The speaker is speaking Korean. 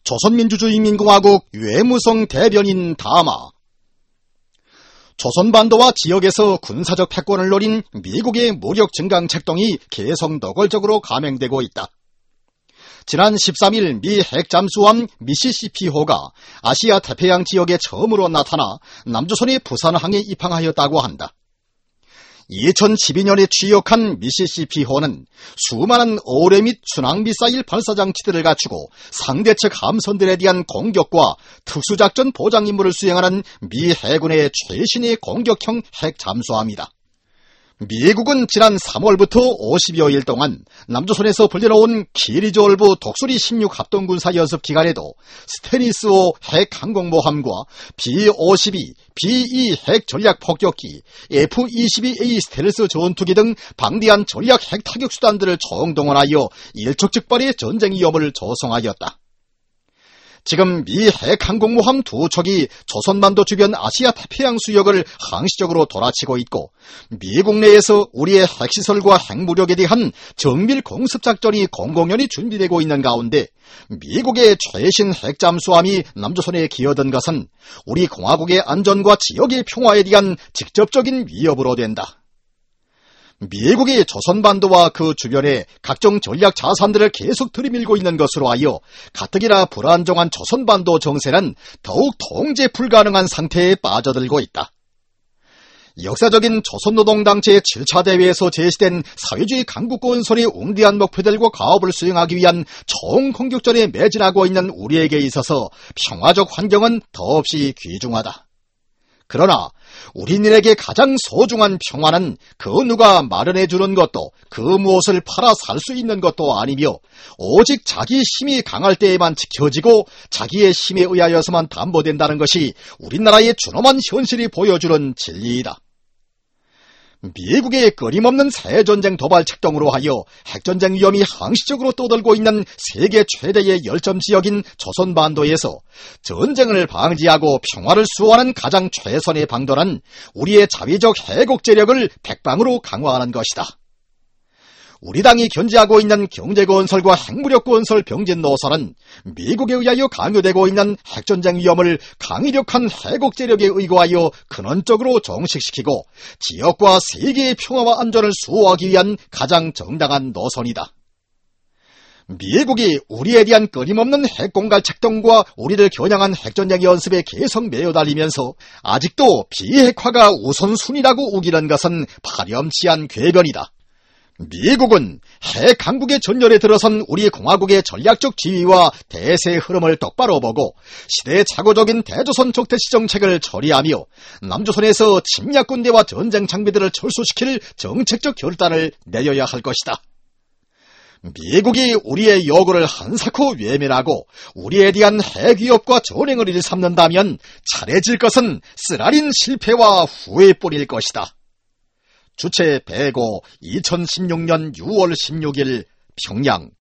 조선민주주의인민공화국 외무성 대변인 담화. 조선반도와 지역에서 군사적 패권을 노린 미국의 무력 증강 책동이 계속 노골적으로 감행되고 있다. 지난 13일 미 핵잠수함 미시시피호가 아시아 태평양 지역에 처음으로 나타나 남조선의 부산항에 입항하였다고 한다. 2012년에 취역한 미시시피호는 수많은 어뢰 및 순항미사일 발사장치들을 갖추고 상대측 함선들에 대한 공격과 특수작전 보장 임무를 수행하는 미 해군의 최신의 공격형 핵잠수함이다. 미국은 지난 3월부터 50여일 동안 남조선에서 불려놓은 키리조얼브 독수리 16 합동군사연습 기간에도 스테니스호 핵항공모함과 B-52, B-2 핵전략폭격기, F-22A 스텔스 전투기 등 방대한 전략 핵타격수단들을 총동원하여 일촉즉발의 전쟁 위협을 조성하였다. 지금 미 핵항공모함 2척이 조선반도 주변 아시아 태평양 수역을 항시적으로 돌아치고 있고 미국 내에서 우리의 핵시설과 핵무력에 대한 정밀 공습작전이 공공연히 준비되고 있는 가운데 미국의 최신 핵잠수함이 남조선에 기어든 것은 우리 공화국의 안전과 지역의 평화에 대한 직접적인 위협으로 된다. 미국이 조선반도와 그 주변에 각종 전략 자산들을 계속 들이밀고 있는 것으로 하여 가뜩이나 불안정한 조선반도 정세는 더욱 통제 불가능한 상태에 빠져들고 있다. 역사적인 조선노동당체의 7차 대회에서 제시된 사회주의 강국건설의 웅대한 목표들과 가업을 수행하기 위한 총공격전에 매진하고 있는 우리에게 있어서 평화적 환경은 더없이 귀중하다. 그러나 우리들에게 가장 소중한 평화는 그 누가 마련해 주는 것도 그 무엇을 팔아 살 수 있는 것도 아니며 오직 자기 힘이 강할 때에만 지켜지고 자기의 힘에 의하여서만 담보된다는 것이 우리나라의 준엄한 현실이 보여주는 진리이다. 미국의 끊임없는 새전쟁 도발 책동으로 하여 핵전쟁 위험이 항시적으로 떠들고 있는 세계 최대의 열점 지역인 조선반도에서 전쟁을 방지하고 평화를 수호하는 가장 최선의 방도는 우리의 자위적 해국제력을 백방으로 강화하는 것이다. 우리 당이 견지하고 있는 경제건설과 핵무력건설 병진 노선은 미국에 의하여 강요되고 있는 핵전쟁 위험을 강력한 해국제력에 의거하여 근원적으로 종식시키고 지역과 세계의 평화와 안전을 수호하기 위한 가장 정당한 노선이다. 미국이 우리에 대한 끊임없는 핵공갈 책동과 우리를 겨냥한 핵전쟁 연습에 계속 매여달리면서 아직도 비핵화가 우선순위라고 우기는 것은 파렴치한 궤변이다. 미국은 핵강국의 전열에 들어선 우리 공화국의 전략적 지위와 대세의 흐름을 똑바로 보고 시대착오적인 대조선 적대시 정책을 처리하며 남조선에서 침략군대와 전쟁 장비들을 철수시킬 정책적 결단을 내려야 할 것이다. 미국이 우리의 요구를 한사코 외면하고 우리에 대한 핵위협과 전횡을 일삼는다면 차례질 것은 쓰라린 실패와 후회뿐일 것이다. 주체 배고 2016년 6월 16일 평양.